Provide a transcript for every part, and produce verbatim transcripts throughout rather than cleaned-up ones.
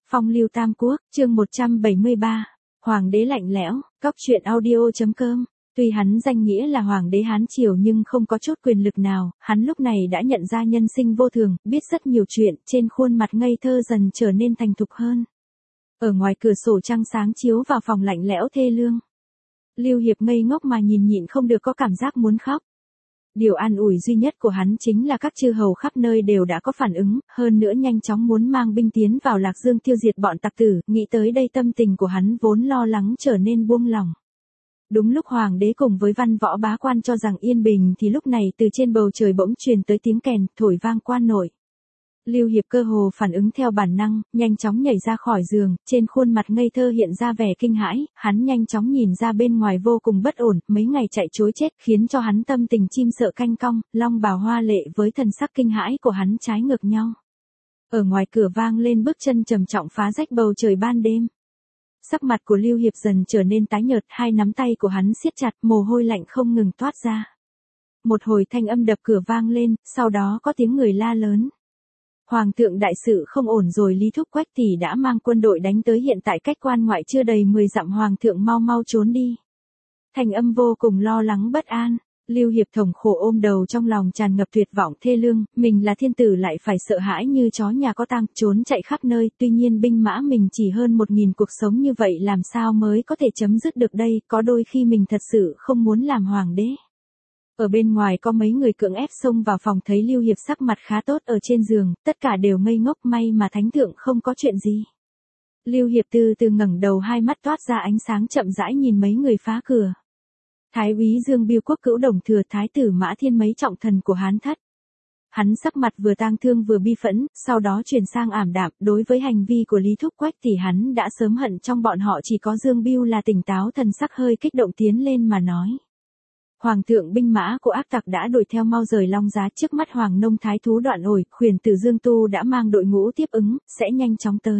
Phong lưu Tam Quốc, chương một trăm bảy mươi ba, Hoàng đế lạnh lẽo, Cóc truyện audio.com. Tuy hắn danh nghĩa là Hoàng đế Hán Triều nhưng không có chút quyền lực nào, hắn lúc này đã nhận ra nhân sinh vô thường, biết rất nhiều chuyện, trên khuôn mặt ngây thơ dần trở nên thành thục hơn. Ở ngoài cửa sổ trăng sáng chiếu vào phòng lạnh lẽo thê lương. Lưu Hiệp ngây ngốc mà nhìn nhịn không được có cảm giác muốn khóc. Điều an ủi duy nhất của hắn chính là các chư hầu khắp nơi đều đã có phản ứng, hơn nữa nhanh chóng muốn mang binh tiến vào Lạc Dương tiêu diệt bọn tặc tử, nghĩ tới đây tâm tình của hắn vốn lo lắng trở nên buông lỏng. Đúng lúc Hoàng đế cùng với văn võ bá quan cho rằng yên bình thì lúc này từ trên bầu trời bỗng truyền tới tiếng kèn, thổi vang quan nội. Lưu Hiệp cơ hồ phản ứng theo bản năng, nhanh chóng nhảy ra khỏi giường, trên khuôn mặt ngây thơ hiện ra vẻ kinh hãi, hắn nhanh chóng nhìn ra bên ngoài vô cùng bất ổn, mấy ngày chạy trối chết khiến cho hắn tâm tình chim sợ canh cong, long bào hoa lệ với thần sắc kinh hãi của hắn trái ngược nhau. Ở ngoài cửa vang lên bước chân trầm trọng phá rách bầu trời ban đêm. Sắc mặt của Lưu Hiệp dần trở nên tái nhợt, hai nắm tay của hắn siết chặt, mồ hôi lạnh không ngừng toát ra. Một hồi thanh âm đập cửa vang lên, sau đó có tiếng người la lớn. Hoàng thượng đại sự không ổn rồi, Lý Thúc Quách tỷ đã mang quân đội đánh tới, hiện tại cách quan ngoại chưa đầy mười dặm, hoàng thượng mau mau trốn đi. Thanh âm vô cùng lo lắng bất an, Lưu Hiệp thống khổ ôm đầu, trong lòng tràn ngập tuyệt vọng thê lương, mình là thiên tử lại phải sợ hãi như chó nhà có tang, trốn chạy khắp nơi, tuy nhiên binh mã mình chỉ hơn một nghìn, cuộc sống như vậy làm sao mới có thể chấm dứt được đây, có đôi khi mình thật sự không muốn làm hoàng đế. Ở bên ngoài có mấy người cưỡng ép xông vào phòng, thấy Lưu Hiệp sắc mặt khá tốt ở trên giường, tất cả đều ngây ngốc, may mà thánh thượng không có chuyện gì. Lưu Hiệp từ từ ngẩng đầu, hai mắt toát ra ánh sáng, chậm rãi nhìn mấy người phá cửa. Thái úy Dương Biêu Quốc Cữu Đồng Thừa, thái tử Mã Thiên, mấy trọng thần của Hán Thất. Hắn sắc mặt vừa tang thương vừa bi phẫn, sau đó chuyển sang ảm đạm, đối với hành vi của Lý Thúc Quách thì hắn đã sớm hận, trong bọn họ chỉ có Dương Biêu là tỉnh táo, thần sắc hơi kích động tiến lên mà nói. Hoàng thượng, binh mã của ác tặc đã đuổi theo, mau rời Long Giá, trước mắt Hoàng Nông thái thú Đoạn Ổi, khuyển tử Dương Tu đã mang đội ngũ tiếp ứng, sẽ nhanh chóng tới.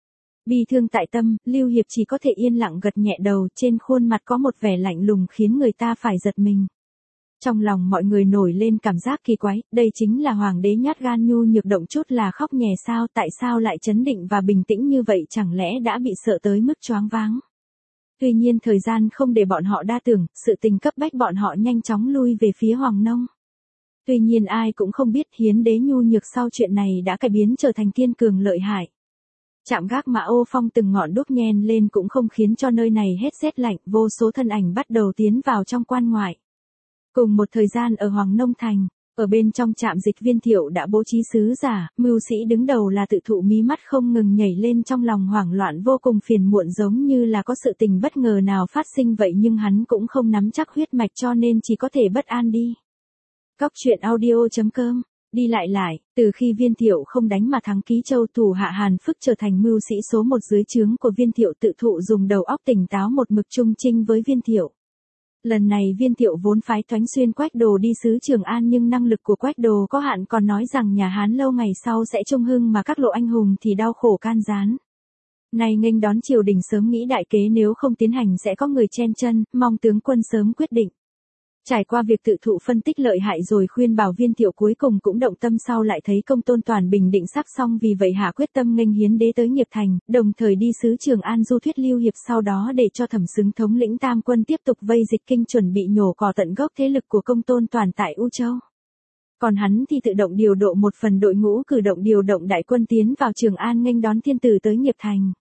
Bi thương tại tâm, Lưu Hiệp chỉ có thể yên lặng gật nhẹ đầu, trên khuôn mặt có một vẻ lạnh lùng khiến người ta phải giật mình. Trong lòng mọi người nổi lên cảm giác kỳ quái, đây chính là hoàng đế nhát gan nhu nhược, động chút là khóc nhè sao, tại sao lại trấn định và bình tĩnh như vậy, chẳng lẽ đã bị sợ tới mức choáng váng. Tuy nhiên thời gian không để bọn họ đa tưởng, sự tình cấp bách bọn họ nhanh chóng lui về phía Hoàng Nông. Tuy nhiên ai cũng không biết Hiến đế nhu nhược sau chuyện này đã cải biến trở thành kiên cường lợi hại. Trạm gác Mã Ô Phong từng ngọn đuốc nhen lên cũng không khiến cho nơi này hết rét lạnh, vô số thân ảnh bắt đầu tiến vào trong quan ngoại. Cùng một thời gian ở Hoàng Nông Thành, ở bên trong trạm dịch Viên Thiệu đã bố trí sứ giả, mưu sĩ đứng đầu là Tự Thụ, mí mắt không ngừng nhảy lên, trong lòng hoảng loạn vô cùng phiền muộn, giống như là có sự tình bất ngờ nào phát sinh vậy, nhưng hắn cũng không nắm chắc huyết mạch cho nên chỉ có thể bất an đi. Cóc truyện audio.com. Đi lại lại, từ khi Viên Thiệu không đánh mà thắng Ký Châu, thủ hạ Hàn Phức trở thành mưu sĩ số một dưới trướng của Viên Thiệu. Tự Thụ dùng đầu óc tỉnh táo một mực trung trinh với Viên Thiệu. Lần này Viên Thiệu vốn phái Thoánh Xuyên Quách Đồ đi sứ Trường An, nhưng năng lực của Quách Đồ có hạn, còn nói rằng nhà Hán lâu ngày sau sẽ trung hưng, mà các lộ anh hùng thì đau khổ can gián. Này nghênh đón triều đình sớm nghĩ đại kế, nếu không tiến hành sẽ có người chen chân, mong tướng quân sớm quyết định. Trải qua việc Tự Thụ phân tích lợi hại rồi khuyên bảo, Viên Thiệu cuối cùng cũng động tâm, sau lại thấy Công Tôn Toàn bình định sắp xong, vì vậy hạ quyết tâm nghênh Hiến đế tới Nghiệp Thành, đồng thời đi sứ Trường An du thuyết Lưu Hiệp, sau đó để cho Thẩm Xứng thống lĩnh tam quân tiếp tục vây dịch kinh, chuẩn bị nhổ cỏ tận gốc thế lực của Công Tôn Toàn tại U Châu. Còn hắn thì tự động điều độ một phần đội ngũ, cử động điều động đại quân tiến vào Trường An nghênh đón thiên tử tới Nghiệp Thành.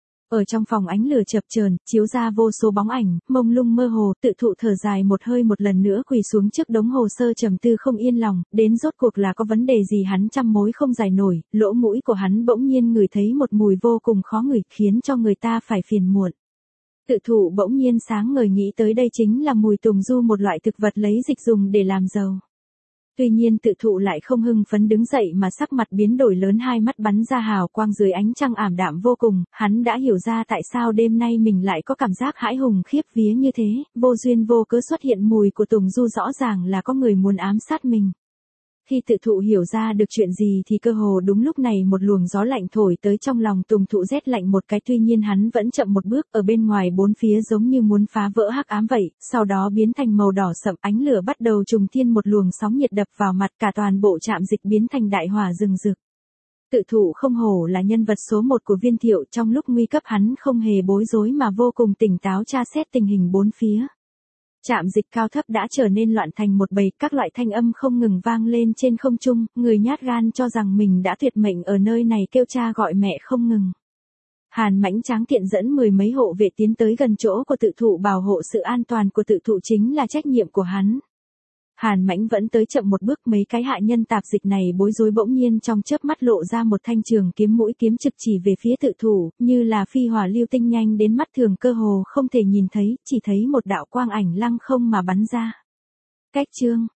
Ở trong phòng ánh lửa chập chờn, chiếu ra vô số bóng ảnh, mông lung mơ hồ, Tự Thụ thở dài một hơi, một lần nữa quỳ xuống trước đống hồ sơ trầm tư không yên lòng, đến rốt cuộc là có vấn đề gì hắn trăm mối không giải nổi, lỗ mũi của hắn bỗng nhiên ngửi thấy một mùi vô cùng khó ngửi, khiến cho người ta phải phiền muộn. Tự Thụ bỗng nhiên sáng ngời nghĩ tới đây chính là mùi tùng du, một loại thực vật lấy dịch dùng để làm dầu. Tuy nhiên Tự Thụ lại không hưng phấn đứng dậy mà sắc mặt biến đổi lớn, hai mắt bắn ra hào quang dưới ánh trăng ảm đạm vô cùng, hắn đã hiểu ra tại sao đêm nay mình lại có cảm giác hãi hùng khiếp vía như thế, vô duyên vô cớ xuất hiện mùi của tùng du, rõ ràng là có người muốn ám sát mình. Khi Tự Thụ hiểu ra được chuyện gì thì cơ hồ đúng lúc này một luồng gió lạnh thổi tới, trong lòng Tùng Thụ rét lạnh một cái, tuy nhiên hắn vẫn chậm một bước, ở bên ngoài bốn phía giống như muốn phá vỡ hắc ám vậy, sau đó biến thành màu đỏ sậm, ánh lửa bắt đầu trùng thiên, một luồng sóng nhiệt đập vào mặt, cả toàn bộ trạm dịch biến thành đại hỏa rừng rực. Tự thụ không hổ là nhân vật số một của Viên Thiệu, trong lúc nguy cấp hắn không hề bối rối mà vô cùng tỉnh táo tra xét tình hình bốn phía. Trạm dịch cao thấp đã trở nên loạn thành một bầy, các loại thanh âm không ngừng vang lên trên không trung, người nhát gan cho rằng mình đã tuyệt mệnh ở nơi này kêu cha gọi mẹ không ngừng. Hàn Mãnh tráng kiện dẫn mười mấy hộ vệ tiến tới gần chỗ của tự thụ, bảo hộ sự an toàn của tự thụ chính là trách nhiệm của hắn. Hàn Mãnh vẫn tới chậm một bước, mấy cái hạ nhân tạp dịch này bối rối, bỗng nhiên trong chớp mắt lộ ra một thanh trường kiếm, mũi kiếm trực chỉ về phía tự thủ, như là phi hỏa lưu tinh, nhanh đến mắt thường cơ hồ không thể nhìn thấy, chỉ thấy một đạo quang ảnh lăng không mà bắn ra. Cách chương